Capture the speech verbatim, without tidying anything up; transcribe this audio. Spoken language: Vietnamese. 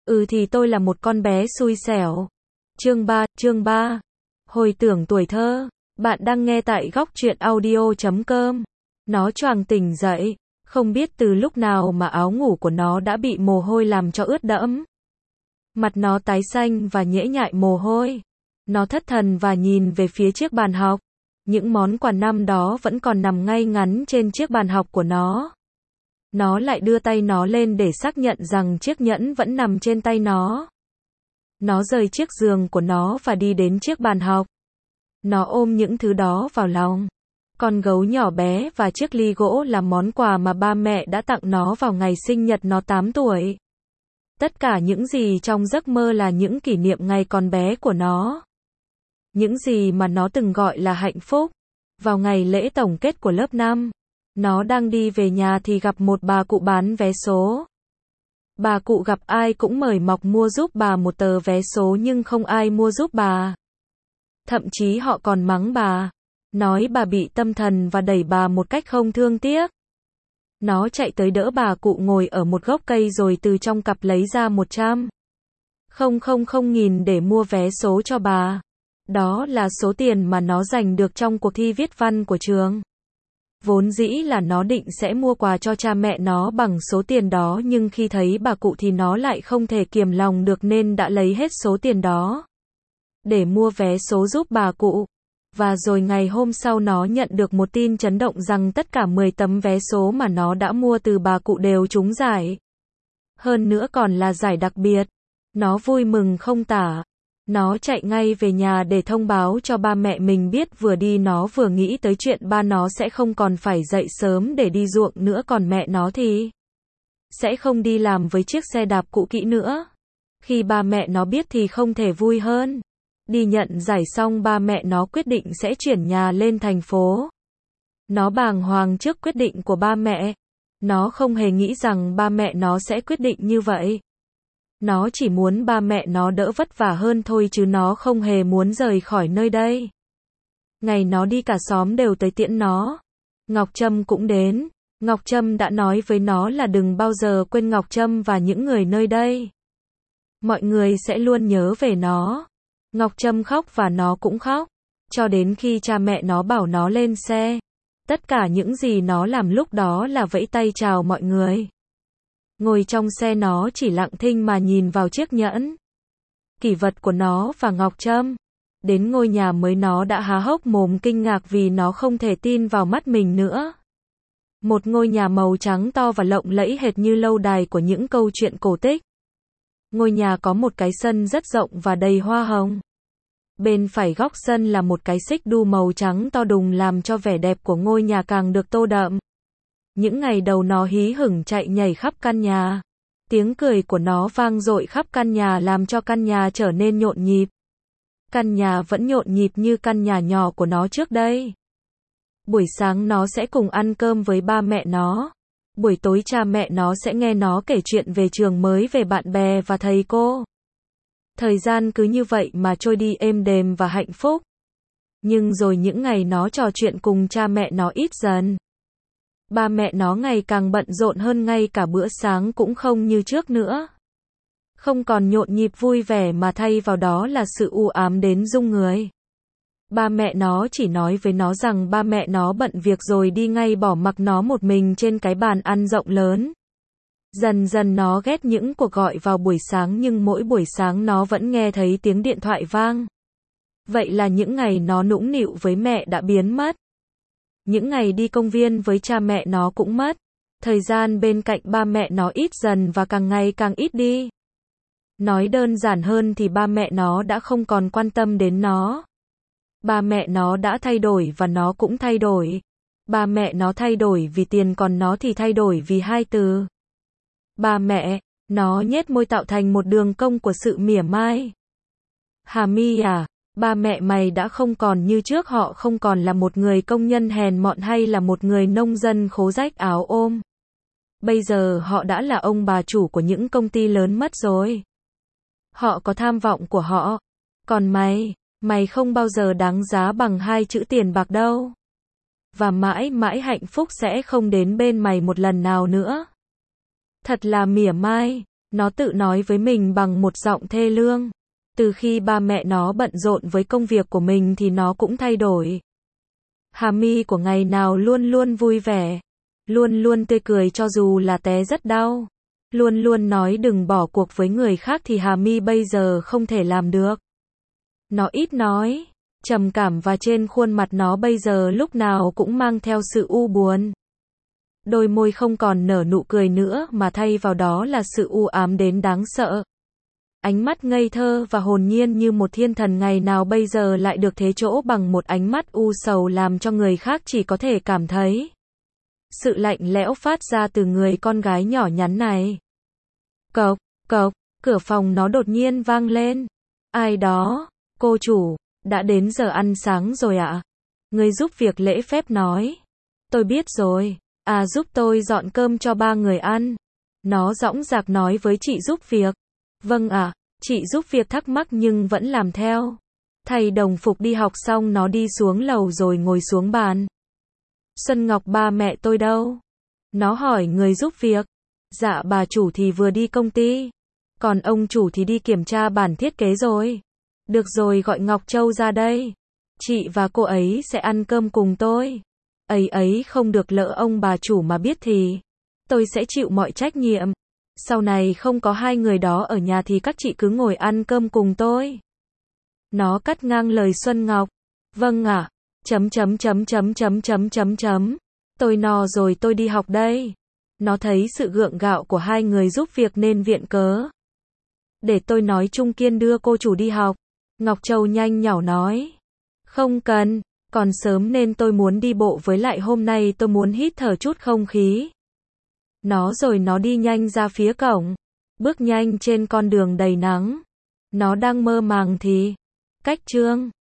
Ừ thì tôi là một con bé xui xẻo. Chương ba, chương ba. Hồi tưởng tuổi thơ. Bạn đang nghe tại góc truyện audio chấm com. Nó choàng tỉnh dậy, không biết từ lúc nào mà áo ngủ của nó đã bị mồ hôi làm cho ướt đẫm. Mặt nó tái xanh và nhễ nhại mồ hôi. Nó thất thần và nhìn về phía chiếc bàn học. Những món quà năm đó vẫn còn nằm ngay ngắn trên chiếc bàn học của nó. Nó lại đưa tay nó lên để xác nhận rằng chiếc nhẫn vẫn nằm trên tay nó. Nó rời chiếc giường của nó và đi đến chiếc bàn học. Nó ôm những thứ đó vào lòng. Con gấu nhỏ bé và chiếc ly gỗ là món quà mà ba mẹ đã tặng nó vào ngày sinh nhật nó tám tuổi. Tất cả những gì trong giấc mơ là những kỷ niệm ngày còn bé của nó. Những gì mà nó từng gọi là hạnh phúc. Vào ngày lễ tổng kết của lớp năm, nó đang đi về nhà thì gặp một bà cụ bán vé số. Bà cụ gặp ai cũng mời mọc mua giúp bà một tờ vé số nhưng không ai mua giúp bà. Thậm chí họ còn mắng bà, nói bà bị tâm thần và đẩy bà một cách không thương tiếc. Nó chạy tới đỡ bà cụ ngồi ở một gốc cây rồi từ trong cặp lấy ra một trăm không không không nghìn để mua vé số cho bà. Đó là số tiền mà nó giành được trong cuộc thi viết văn của trường. Vốn dĩ là nó định sẽ mua quà cho cha mẹ nó bằng số tiền đó nhưng khi thấy bà cụ thì nó lại không thể kiềm lòng được nên đã lấy hết số tiền đó để mua vé số giúp bà cụ. Và rồi ngày hôm sau nó nhận được một tin chấn động rằng tất cả mười tấm vé số mà nó đã mua từ bà cụ đều trúng giải. Hơn nữa còn là giải đặc biệt. Nó vui mừng không tả. Nó chạy ngay về nhà để thông báo cho ba mẹ mình biết. Vừa đi nó vừa nghĩ tới chuyện ba nó sẽ không còn phải dậy sớm để đi ruộng nữa, còn mẹ nó thì sẽ không đi làm với chiếc xe đạp cũ kỹ nữa. Khi ba mẹ nó biết thì không thể vui hơn. Đi nhận giải xong ba mẹ nó quyết định sẽ chuyển nhà lên thành phố. Nó bàng hoàng trước quyết định của ba mẹ. Nó không hề nghĩ rằng ba mẹ nó sẽ quyết định như vậy. Nó chỉ muốn ba mẹ nó đỡ vất vả hơn thôi chứ nó không hề muốn rời khỏi nơi đây. Ngày nó đi cả xóm đều tới tiễn nó. Ngọc Trâm cũng đến. Ngọc Trâm đã nói với nó là đừng bao giờ quên Ngọc Trâm và những người nơi đây. Mọi người sẽ luôn nhớ về nó. Ngọc Trâm khóc và nó cũng khóc. Cho đến khi cha mẹ nó bảo nó lên xe. Tất cả những gì nó làm lúc đó là vẫy tay chào mọi người. Ngồi trong xe nó chỉ lặng thinh mà nhìn vào chiếc nhẫn kỷ vật của nó và Ngọc Trâm. Đến ngôi nhà mới nó đã há hốc mồm kinh ngạc vì nó không thể tin vào mắt mình nữa. Một ngôi nhà màu trắng to và lộng lẫy hệt như lâu đài của những câu chuyện cổ tích. Ngôi nhà có một cái sân rất rộng và đầy hoa hồng. Bên phải góc sân là một cái xích đu màu trắng to đùng làm cho vẻ đẹp của ngôi nhà càng được tô đậm. Những ngày đầu nó hí hửng chạy nhảy khắp căn nhà. Tiếng cười của nó vang dội khắp căn nhà làm cho căn nhà trở nên nhộn nhịp. Căn nhà vẫn nhộn nhịp như căn nhà nhỏ của nó trước đây. Buổi sáng nó sẽ cùng ăn cơm với ba mẹ nó. Buổi tối cha mẹ nó sẽ nghe nó kể chuyện về trường mới, về bạn bè và thầy cô. Thời gian cứ như vậy mà trôi đi êm đềm và hạnh phúc. Nhưng rồi những ngày nó trò chuyện cùng cha mẹ nó ít dần. Ba mẹ nó ngày càng bận rộn hơn, ngay cả bữa sáng cũng không như trước nữa. Không còn nhộn nhịp vui vẻ mà thay vào đó là sự u ám đến rung người. Ba mẹ nó chỉ nói với nó rằng ba mẹ nó bận việc rồi đi ngay, bỏ mặc nó một mình trên cái bàn ăn rộng lớn. Dần dần nó ghét những cuộc gọi vào buổi sáng nhưng mỗi buổi sáng nó vẫn nghe thấy tiếng điện thoại vang. Vậy là những ngày nó nũng nịu với mẹ đã biến mất. Những ngày đi công viên với cha mẹ nó cũng mất. Thời gian bên cạnh ba mẹ nó ít dần và càng ngày càng ít đi. Nói đơn giản hơn thì ba mẹ nó đã không còn quan tâm đến nó. Ba mẹ nó đã thay đổi và nó cũng thay đổi. Ba mẹ nó thay đổi vì tiền, còn nó thì thay đổi vì hai từ. Ba mẹ, nó nhếch môi tạo thành một đường cong của sự mỉa mai. Hà Mi à, ba mẹ mày đã không còn như trước, họ không còn là một người công nhân hèn mọn hay là một người nông dân khố rách áo ôm. Bây giờ họ đã là ông bà chủ của những công ty lớn mất rồi. Họ có tham vọng của họ. Còn mày, mày không bao giờ đáng giá bằng hai chữ tiền bạc đâu. Và mãi mãi hạnh phúc sẽ không đến bên mày một lần nào nữa. Thật là mỉa mai. Nó tự nói với mình bằng một giọng thê lương. Từ khi ba mẹ nó bận rộn với công việc của mình thì nó cũng thay đổi. Hà mi của ngày nào luôn luôn vui vẻ. Luôn luôn tươi cười cho dù là té rất đau. Luôn luôn nói đừng bỏ cuộc với người khác thì Hà mi bây giờ không thể làm được. Nó ít nói, trầm cảm và trên khuôn mặt nó bây giờ lúc nào cũng mang theo sự u buồn. Đôi môi không còn nở nụ cười nữa mà thay vào đó là sự u ám đến đáng sợ. Ánh mắt ngây thơ và hồn nhiên như một thiên thần ngày nào bây giờ lại được thế chỗ bằng một ánh mắt u sầu làm cho người khác chỉ có thể cảm thấy sự lạnh lẽo phát ra từ người con gái nhỏ nhắn này. Cộc, cộc, cửa phòng nó đột nhiên vang lên. Ai đó? Cô chủ, đã đến giờ ăn sáng rồi ạ. À? Người giúp việc lễ phép nói. Tôi biết rồi. À giúp tôi dọn cơm cho ba người ăn. Nó dõng dạc nói với chị giúp việc. Vâng ạ, à, chị giúp việc thắc mắc nhưng vẫn làm theo. Thay đồng phục đi học xong nó đi xuống lầu rồi ngồi xuống bàn. Xuân Ngọc ba mẹ tôi đâu? Nó hỏi người giúp việc. Dạ bà chủ thì vừa đi công ty. Còn ông chủ thì đi kiểm tra bản thiết kế rồi. Được rồi gọi Ngọc Châu ra đây. Chị và cô ấy sẽ ăn cơm cùng tôi. Ấy ấy không được lỡ ông bà chủ mà biết thì tôi sẽ chịu mọi trách nhiệm. Sau này không có hai người đó ở nhà thì các chị cứ ngồi ăn cơm cùng tôi. Nó cắt ngang lời Xuân Ngọc. Vâng ạ. À. Chấm chấm chấm chấm chấm chấm chấm chấm. Tôi no rồi tôi đi học đây. Nó thấy sự gượng gạo của hai người giúp việc nên viện cớ. Để tôi nói Trung Kiên đưa cô chủ đi học. Ngọc Châu nhanh nhảu nói. Không cần, còn sớm nên tôi muốn đi bộ với lại hôm nay tôi muốn hít thở chút không khí. Nó rồi nó đi nhanh ra phía cổng. Bước nhanh trên con đường đầy nắng. Nó đang mơ màng thì cách chương